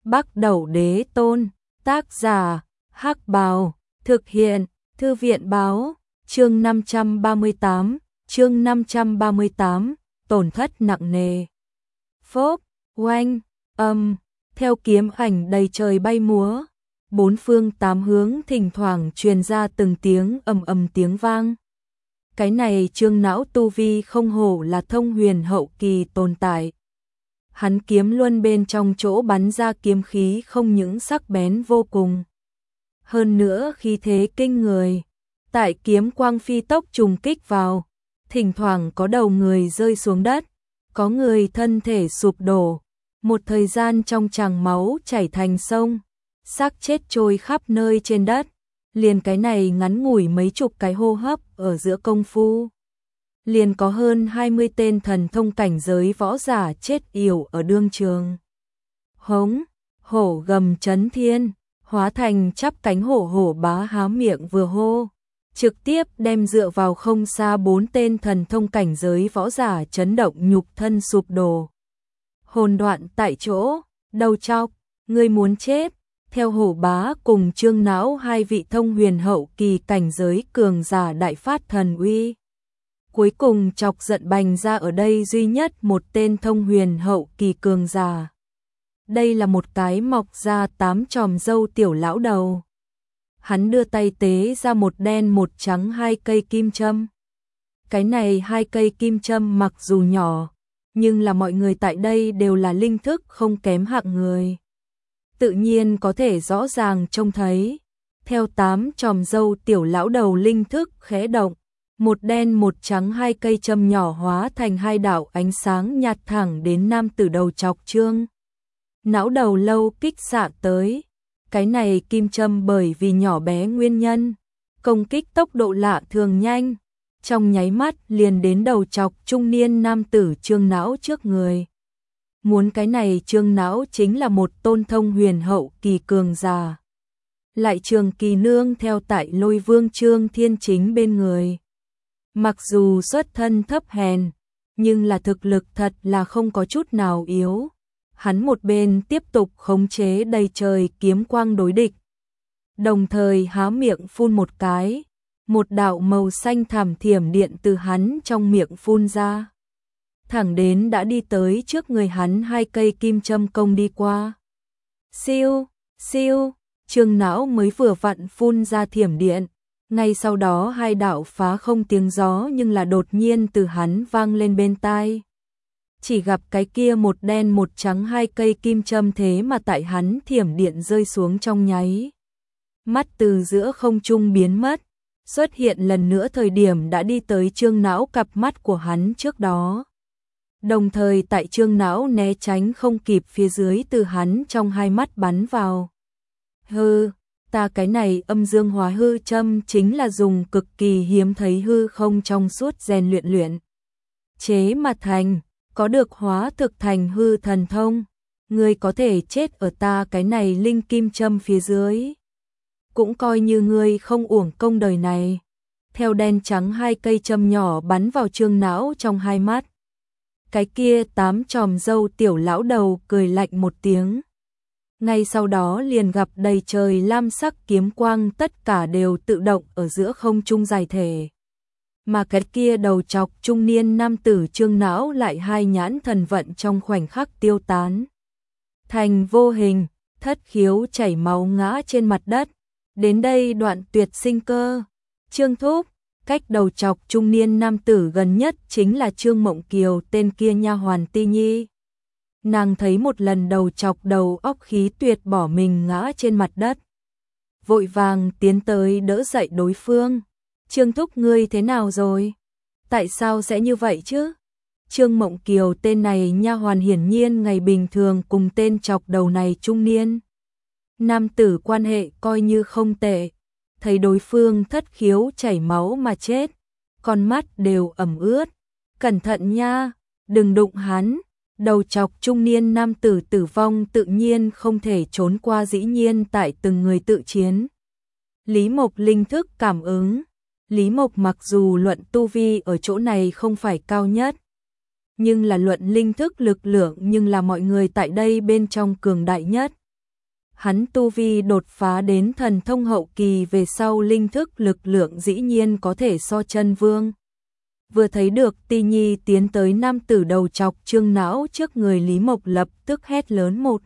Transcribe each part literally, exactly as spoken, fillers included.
Bắc Đẩu Đế Tôn, tác giả, Hắc Bào, thực hiện, Thư viện Báo, chương năm trăm ba mươi tám, chương năm trăm ba mươi tám, tổn thất nặng nề. Phốp, oanh, âm, theo kiếm ảnh đầy trời bay múa, bốn phương tám hướng thỉnh thoảng truyền ra từng tiếng ầm ầm tiếng vang. Cái này Trương Não tu vi không hổ là thông huyền hậu kỳ tồn tại. Hắn kiếm luân bên trong chỗ bắn ra kiếm khí không những sắc bén vô cùng, hơn nữa khí thế kinh người. Tại kiếm quang phi tốc trùng kích vào, thỉnh thoảng có đầu người rơi xuống đất, có người thân thể sụp đổ, một thời gian trong tràng máu chảy thành sông, xác chết trôi khắp nơi trên đất. Liền cái này ngắn ngủi mấy chục cái hô hấp ở giữa công phu, liền có hơn hai mươi tên thần thông cảnh giới võ giả chết yểu ở đương trường. Hống, hổ gầm chấn thiên, hóa thành chắp cánh hổ hổ bá há miệng vừa hô, trực tiếp đem dựa vào không xa bốn tên thần thông cảnh giới võ giả chấn động nhục thân sụp đổ. Hồn đoạn tại chỗ, đầu chọc, ngươi muốn chết. Theo hổ bá cùng Trương Não hai vị thông huyền hậu kỳ cảnh giới cường giả đại phát thần uy. Cuối cùng chọc giận bành ra ở đây duy nhất một tên thông huyền hậu kỳ cường giả. Đây là một cái mọc ra tám chòm râu tiểu lão đầu. Hắn đưa tay tế ra một đen một trắng hai cây kim châm. Cái này hai cây kim châm mặc dù nhỏ, nhưng là mọi người tại đây đều là linh thức không kém hạng người, tự nhiên có thể rõ ràng trông thấy. Theo tám chòm râu tiểu lão đầu linh thức khẽ động, một đen một trắng hai cây châm nhỏ hóa thành hai đạo ánh sáng nhạt thẳng đến nam tử đầu chọc Trương Não đầu lâu kích xạ tới. Cái này kim châm bởi vì nhỏ bé nguyên nhân, công kích tốc độ lạ thường nhanh, trong nháy mắt liền đến đầu chọc trung niên nam tử Trương Não trước người. Muốn cái này Trương Não chính là một tôn thông huyền hậu kỳ cường giả, lại trường kỳ nương theo tại Lôi Vương Trương Thiên Chính bên người. Mặc dù xuất thân thấp hèn, nhưng là thực lực thật là không có chút nào yếu. Hắn một bên tiếp tục khống chế đầy trời kiếm quang đối địch, đồng thời há miệng phun một cái, một đạo màu xanh thảm thiểm điện từ hắn trong miệng phun ra, thẳng đến đã đi tới trước người hắn hai cây kim châm công đi qua. Siêu, siêu, Trương Não mới vừa vặn phun ra thiểm điện, ngay sau đó hai đạo phá không tiếng gió nhưng là đột nhiên từ hắn vang lên bên tai. Chỉ gặp cái kia một đen một trắng hai cây kim châm thế mà tại hắn thiểm điện rơi xuống trong nháy mắt từ giữa không trung biến mất, xuất hiện lần nữa thời điểm đã đi tới Trương Não cặp mắt của hắn trước đó. Đồng thời tại Trương Não né tránh không kịp phía dưới từ hắn trong hai mắt bắn vào. Hư, ta cái này âm dương hóa hư châm chính là dùng cực kỳ hiếm thấy hư không trong suốt rèn luyện luyện chế mà thành, có được hóa thực thành hư thần thông. Ngươi có thể chết ở ta cái này linh kim châm phía dưới, cũng coi như ngươi không uổng công đời này. Theo đen trắng hai cây châm nhỏ bắn vào Trương Não trong hai mắt, cái kia tám chòm râu tiểu lão đầu cười lạnh một tiếng. Ngay sau đó liền gặp đầy trời lam sắc kiếm quang tất cả đều tự động ở giữa không trung giải thể. Mà cái kia đầu chọc trung niên nam tử Trương Não lại hai nhãn thần vận trong khoảnh khắc tiêu tán thành vô hình, thất khiếu chảy máu ngã trên mặt đất. Đến đây đoạn tuyệt sinh cơ. Trương Thúc, cách đầu chọc trung niên nam tử gần nhất chính là Trương Mộng Kiều, tên kia nha hoàn Ti Nhi. Nàng thấy một lần đầu chọc đầu óc khí tuyệt bỏ mình ngã trên mặt đất, vội vàng tiến tới đỡ dậy đối phương. Trương Thúc, ngươi thế nào rồi? Tại sao sẽ như vậy chứ? Trương Mộng Kiều tên này nha hoàn hiển nhiên ngày bình thường cùng tên chọc đầu này trung niên nam tử quan hệ coi như không tệ, thấy đối phương thất khiếu chảy máu mà chết, con mắt đều ẩm ướt. Cẩn thận nha, đừng đụng hắn. Đầu chọc trung niên nam tử tử vong tự nhiên không thể trốn qua, dĩ nhiên tại từng người tự chiến. Lý Mộc linh thức cảm ứng. Lý Mộc mặc dù luận tu vi ở chỗ này không phải cao nhất, nhưng là luận linh thức lực lượng nhưng là mọi người tại đây bên trong cường đại nhất. Hắn tu vi đột phá đến thần thông hậu kỳ về sau linh thức lực lượng dĩ nhiên có thể so chân vương. Vừa thấy được Ti Nhi tiến tới nam tử đầu chọc trương não trước người Lý Mộc lập tức hét lớn một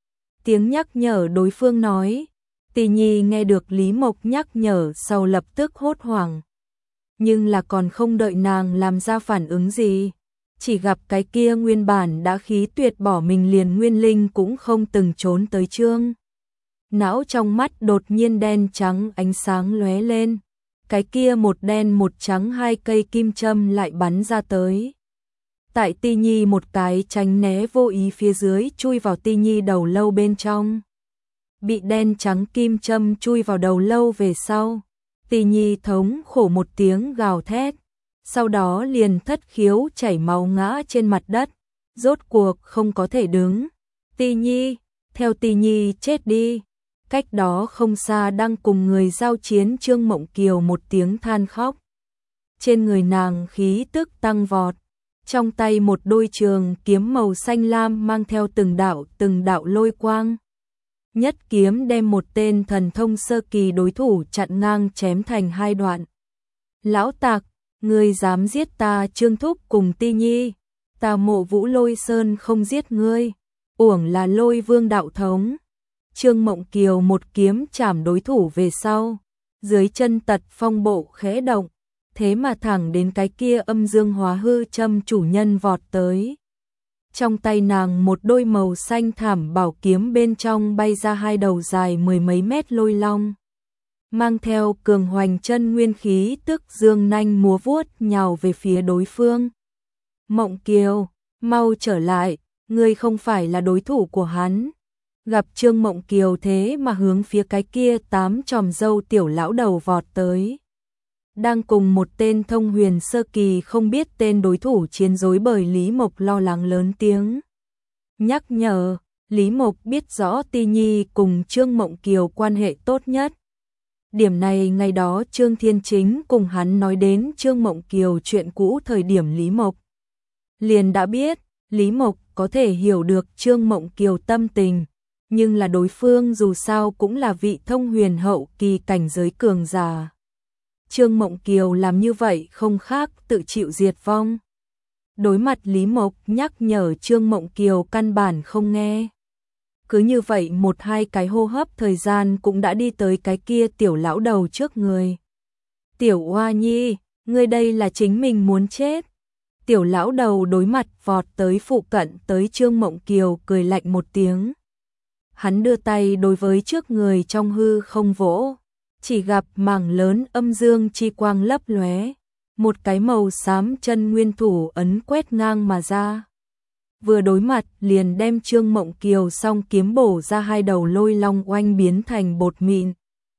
tiếng nhắc nhở đối phương nói. Ti Nhi nghe được Lý Mộc nhắc nhở sau lập tức hốt hoảng. Nhưng là còn không đợi nàng làm ra phản ứng gì. Chỉ gặp cái kia nguyên bản đã khí tuyệt bỏ mình liền nguyên linh cũng không từng trốn tới trương. Não trong mắt đột nhiên đen trắng ánh sáng lóe lên. Cái kia một đen một trắng hai cây kim châm lại bắn ra tới. Tại Ti Nhi một cái tránh né vô ý phía dưới chui vào Ti Nhi đầu lâu bên trong. Bị đen trắng kim châm chui vào đầu lâu về sau. Ti Nhi thống khổ một tiếng gào thét. Sau đó liền thất khiếu chảy máu ngã trên mặt đất. Rốt cuộc không có thể đứng. Ti Nhi, theo Ti Nhi chết đi. Cách đó không xa đang cùng người giao chiến Trương Mộng Kiều một tiếng than khóc. Trên người nàng khí tức tăng vọt. Trong tay một đôi trường kiếm màu xanh lam mang theo từng đạo từng đạo lôi quang. Nhất kiếm đem một tên thần thông sơ kỳ đối thủ chặn ngang chém thành hai đoạn. Lão tặc, ngươi dám giết ta Trương Thúc cùng Ti Nhi. Ta Mộ Vũ Lôi Sơn không giết ngươi. Uổng là Lôi Vương đạo thống. Trương Mộng Kiều một kiếm chảm đối thủ về sau. Dưới chân tật phong bộ khẽ động. Thế mà thẳng đến cái kia âm dương hóa hư châm chủ nhân vọt tới. Trong tay nàng một đôi màu xanh thảm bảo kiếm bên trong bay ra hai đầu dài mười mấy mét lôi long. Mang theo cường hoành chân nguyên khí tức dương nanh múa vuốt nhào về phía đối phương. Mộng Kiều, mau trở lại, ngươi không phải là đối thủ của hắn. Gặp Trương Mộng Kiều thế mà hướng phía cái kia tám chòm râu tiểu lão đầu vọt tới. Đang cùng một tên thông huyền sơ kỳ không biết tên đối thủ chiến dối bởi Lý Mộc lo lắng lớn tiếng. Nhắc nhở, Lý Mộc biết rõ Ti Nhi cùng Trương Mộng Kiều quan hệ tốt nhất. Điểm này ngày đó Trương Thiên Chính cùng hắn nói đến Trương Mộng Kiều chuyện cũ thời điểm Lý Mộc. Liền đã biết, Lý Mộc có thể hiểu được Trương Mộng Kiều tâm tình, nhưng là đối phương dù sao cũng là vị thông huyền hậu kỳ cảnh giới cường giả. Trương Mộng Kiều làm như vậy không khác tự chịu diệt vong. Đối mặt Lý Mộc nhắc nhở Trương Mộng Kiều căn bản không nghe. Cứ như vậy một hai cái hô hấp thời gian cũng đã đi tới cái kia tiểu lão đầu trước người. Tiểu Oa Nhi, ngươi đây là chính mình muốn chết. Tiểu lão đầu đối mặt vọt tới phụ cận tới Trương Mộng Kiều cười lạnh một tiếng. Hắn đưa tay đối với trước người trong hư không vỗ. Chỉ gặp mảng lớn âm dương chi quang lấp lóe, một cái màu xám chân nguyên thủ ấn quét ngang mà ra. Vừa đối mặt liền đem Trương Mộng Kiều song kiếm bổ ra hai đầu lôi long oanh biến thành bột mịn.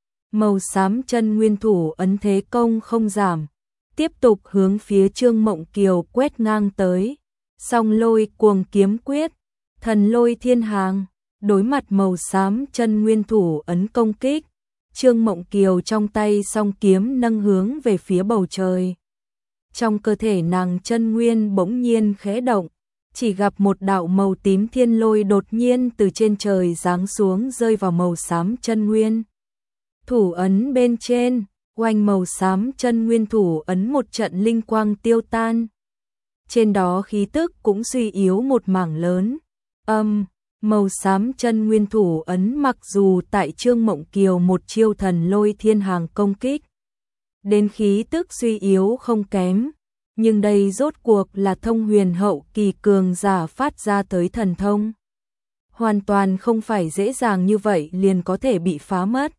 Màu xám chân nguyên thủ ấn thế công không giảm, tiếp tục hướng phía Trương Mộng Kiều quét ngang tới. Song lôi cuồng kiếm quyết, thần lôi thiên hàng, đối mặt màu xám chân nguyên thủ ấn công kích. Trương Mộng Kiều trong tay song kiếm nâng hướng về phía bầu trời. Trong cơ thể nàng chân nguyên bỗng nhiên khẽ động, chỉ gặp một đạo màu tím thiên lôi đột nhiên từ trên trời giáng xuống rơi vào màu xám chân nguyên. Thủ ấn bên trên, oanh màu xám chân nguyên thủ ấn một trận linh quang tiêu tan. Trên đó khí tức cũng suy yếu một mảng lớn. Âm, màu xám chân nguyên thủ ấn mặc dù tại Trương Mộng Kiều một chiêu thần lôi thiên hàng công kích. Đến khí tức suy yếu không kém. Nhưng đây rốt cuộc là thông huyền hậu kỳ cường giả phát ra tới thần thông. Hoàn toàn không phải dễ dàng như vậy liền có thể bị phá mất.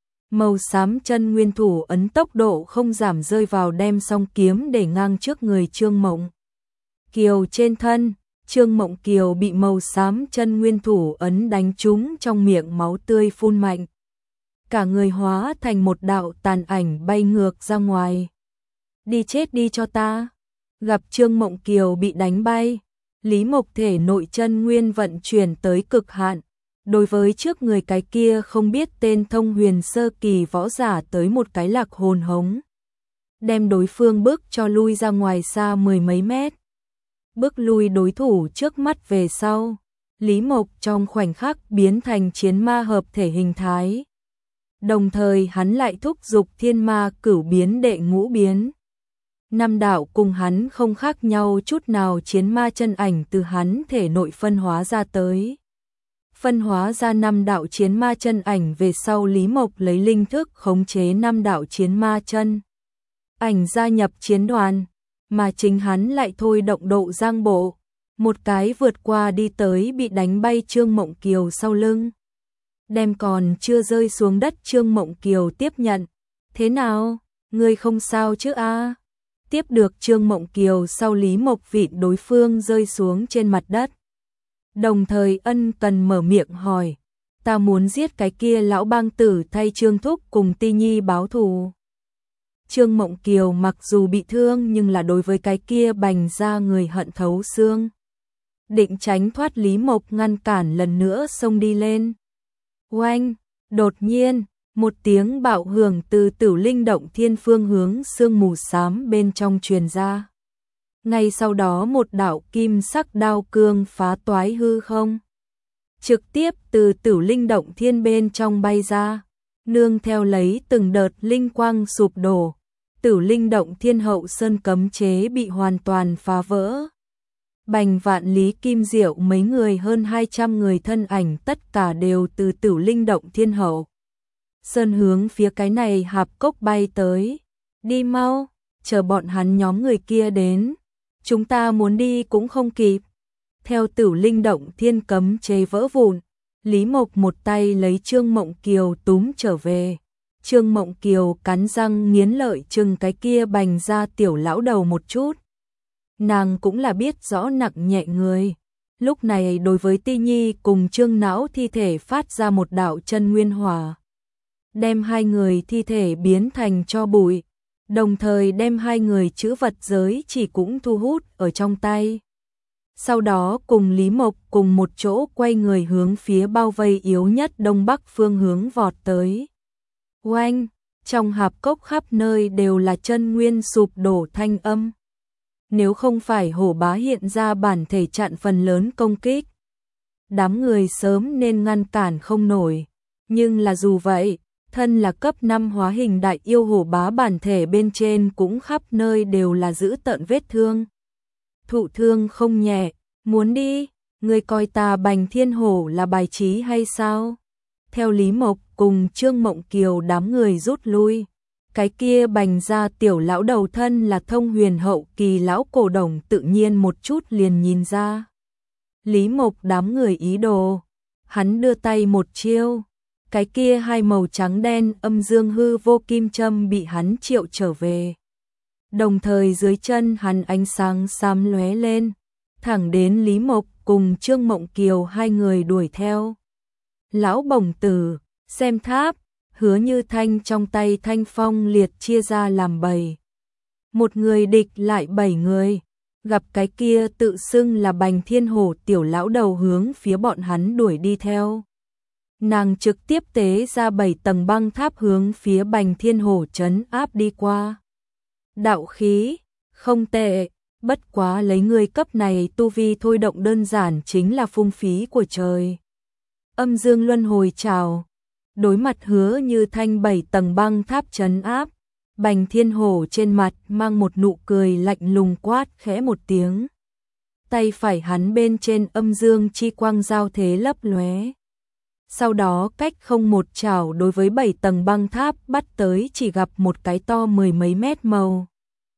Màu xám chân nguyên thủ ấn tốc độ không giảm rơi vào đem song kiếm để ngang trước người Trương Mộng Kiều trên thân. Trương Mộng Kiều bị màu xám chân nguyên thủ ấn đánh trúng trong miệng máu tươi phun mạnh. Cả người hóa thành một đạo tàn ảnh bay ngược ra ngoài. Đi chết đi cho ta. Gặp Trương Mộng Kiều bị đánh bay, Lý Mộc thể nội chân nguyên vận chuyển tới cực hạn. Đối với trước người cái kia không biết tên thông huyền sơ kỳ võ giả tới một cái lạc hồn hống. Đem đối phương bước cho lui ra ngoài xa mười mấy mét. Bước lui đối thủ trước mắt về sau. Lý Mộc trong khoảnh khắc biến thành chiến ma hợp thể hình thái. Đồng thời hắn lại thúc giục thiên ma cửu biến đệ ngũ biến. Năm đạo cùng hắn không khác nhau chút nào, chiến ma chân ảnh từ hắn thể nội phân hóa ra tới. Phân hóa ra năm đạo chiến ma chân ảnh về sau, Lý Mộc lấy linh thức khống chế năm đạo chiến ma chân ảnh gia nhập chiến đoàn, mà chính hắn lại thôi động độ giang bộ, một cái vượt qua đi tới bị đánh bay Trương Mộng Kiều sau lưng. Đem còn chưa rơi xuống đất Trương Mộng Kiều tiếp nhận. Thế nào, ngươi không sao chứ a? Tiếp được Trương Mộng Kiều sau, Lý Mộc vịn đối phương rơi xuống trên mặt đất. Đồng thời ân cần mở miệng hỏi, ta muốn giết cái kia lão bang tử thay Trương Thúc cùng Ti Nhi báo thù. Trương Mộng Kiều mặc dù bị thương nhưng là đối với cái kia bành ra người hận thấu xương. Định tránh thoát, Lý Mộc ngăn cản lần nữa xông đi lên. Oanh, đột nhiên, một tiếng bạo hưởng từ Tử Linh Động Thiên phương hướng sương mù xám bên trong truyền ra. Ngay sau đó một đạo kim sắc đao cương phá toái hư không, trực tiếp từ Tử Linh Động Thiên bên trong bay ra, nương theo lấy từng đợt linh quang sụp đổ. Tử Linh Động Thiên hậu sơn cấm chế bị hoàn toàn phá vỡ. Bành Vạn Lý Kim Diệu mấy người hơn hai trăm người thân ảnh tất cả đều từ Tử Linh Động Thiên hậu sơn hướng phía cái này hạp cốc bay tới. Đi mau, chờ bọn hắn nhóm người kia đến, chúng ta muốn đi cũng không kịp. Theo Tử Linh Động Thiên cấm chế vỡ vụn, Lý Mộc một tay lấy Trương Mộng Kiều túm trở về. Trương Mộng Kiều cắn răng nghiến lợi chừng cái kia bành ra tiểu lão đầu một chút. Nàng cũng là biết rõ nặng nhẹ người. Lúc này đối với Ti Nhi cùng Trương Não thi thể phát ra một đạo chân nguyên hỏa, đem hai người thi thể biến thành tro bụi, đồng thời đem hai người chữ vật giới chỉ cũng thu hút ở trong tay. Sau đó cùng Lý Mộc cùng một chỗ quay người hướng phía bao vây yếu nhất đông bắc phương hướng vọt tới. Oanh, trong hạp cốc khắp nơi đều là chân nguyên sụp đổ thanh âm. Nếu không phải Hổ Bá hiện ra bản thể chặn phần lớn công kích, đám người sớm nên ngăn cản không nổi. Nhưng là dù vậy, thân là cấp năm hóa hình đại yêu Hổ Bá bản thể bên trên cũng khắp nơi đều là giữ tợn vết thương. Thụ thương không nhẹ, muốn đi, người coi ta Bành Thiên Hổ là bài trí hay sao? Theo Lý Mộc cùng Trương Mộng Kiều đám người rút lui. Cái kia bành ra tiểu lão đầu thân là thông huyền hậu kỳ lão cổ đồng tự nhiên một chút liền nhìn ra Lý Mộc đám người ý đồ. Hắn đưa tay một chiêu, cái kia hai màu trắng đen âm dương hư vô kim châm bị hắn triệu trở về. Đồng thời dưới chân hắn ánh sáng xám lóe lên, thẳng đến Lý Mộc cùng Trương Mộng Kiều hai người đuổi theo. Lão bổng tử, xem tháp, Hứa Như Thanh trong tay thanh phong liệt chia ra làm bảy. Một người địch lại bảy người, gặp cái kia tự xưng là Bành Thiên Hổ tiểu lão đầu hướng phía bọn hắn đuổi đi theo. Nàng trực tiếp tế ra bảy tầng băng tháp hướng phía Bành Thiên Hổ trấn áp đi qua. Đạo khí, không tệ, bất quá lấy người cấp này tu vi thôi động đơn giản chính là phung phí của trời. Âm dương luân hồi chào. Đối mặt Hứa Như Thanh bảy tầng băng tháp trấn áp, Bành Thiên Hổ trên mặt mang một nụ cười lạnh lùng quát khẽ một tiếng. Tay phải hắn bên trên âm dương chi quang giao thế lấp lóe. Sau đó cách không một chảo đối với bảy tầng băng tháp bắt tới, chỉ gặp một cái to mười mấy mét màu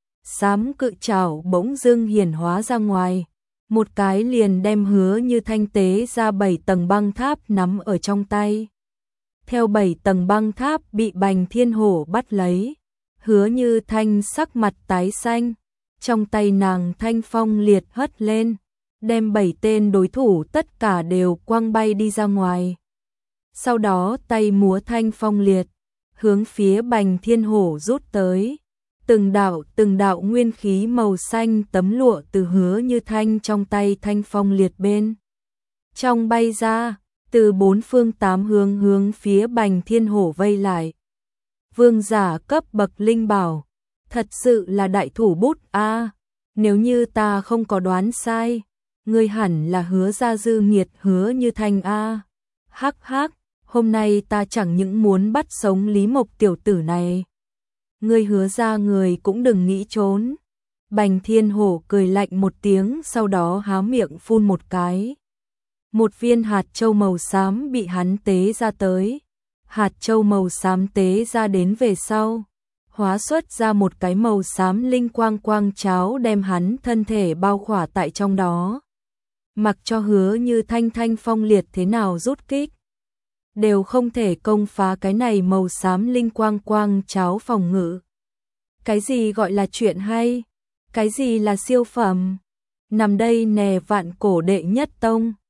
xám cự chảo bỗng dưng hiển hóa ra ngoài. Một cái liền đem Hứa Như Thanh tế ra bảy tầng băng tháp nắm ở trong tay. Theo bảy tầng băng tháp bị Bành Thiên Hổ bắt lấy, Hứa Như Thanh sắc mặt tái xanh, trong tay nàng thanh phong liệt hất lên, đem bảy tên đối thủ tất cả đều quăng bay đi ra ngoài. Sau đó tay múa thanh phong liệt, hướng phía Bành Thiên Hổ rút tới. Từng đạo từng đạo nguyên khí màu xanh tấm lụa từ Hứa Như Thanh trong tay thanh phong liệt bên trong bay ra, từ bốn phương tám hướng hướng phía Bành Thiên Hổ vây lại. Vương giả cấp bậc linh bảo, thật sự là đại thủ bút a. À, nếu như ta không có đoán sai, Ngươi hẳn là Hứa gia dư nghiệt Hứa Như Thanh a. Hắc hắc, hôm nay ta chẳng những muốn bắt sống Lý Mộc tiểu tử này. Ngươi Hứa gia người cũng đừng nghĩ trốn. Bành Thiên Hổ cười lạnh một tiếng, sau đó há miệng phun một cái. Một viên hạt châu màu xám bị hắn tế ra tới. Hạt châu màu xám tế ra đến về sau, hóa xuất ra một cái màu xám linh quang quang cháo đem hắn thân thể bao khỏa tại trong đó. Mặc cho Hứa Như Thanh thanh phong liệt thế nào rút kích, đều không thể công phá cái này màu xám linh quang quang cháo phòng ngự. Cái gì gọi là chuyện hay? Cái gì là siêu phẩm? Nằm đây nè vạn cổ đệ nhất tông.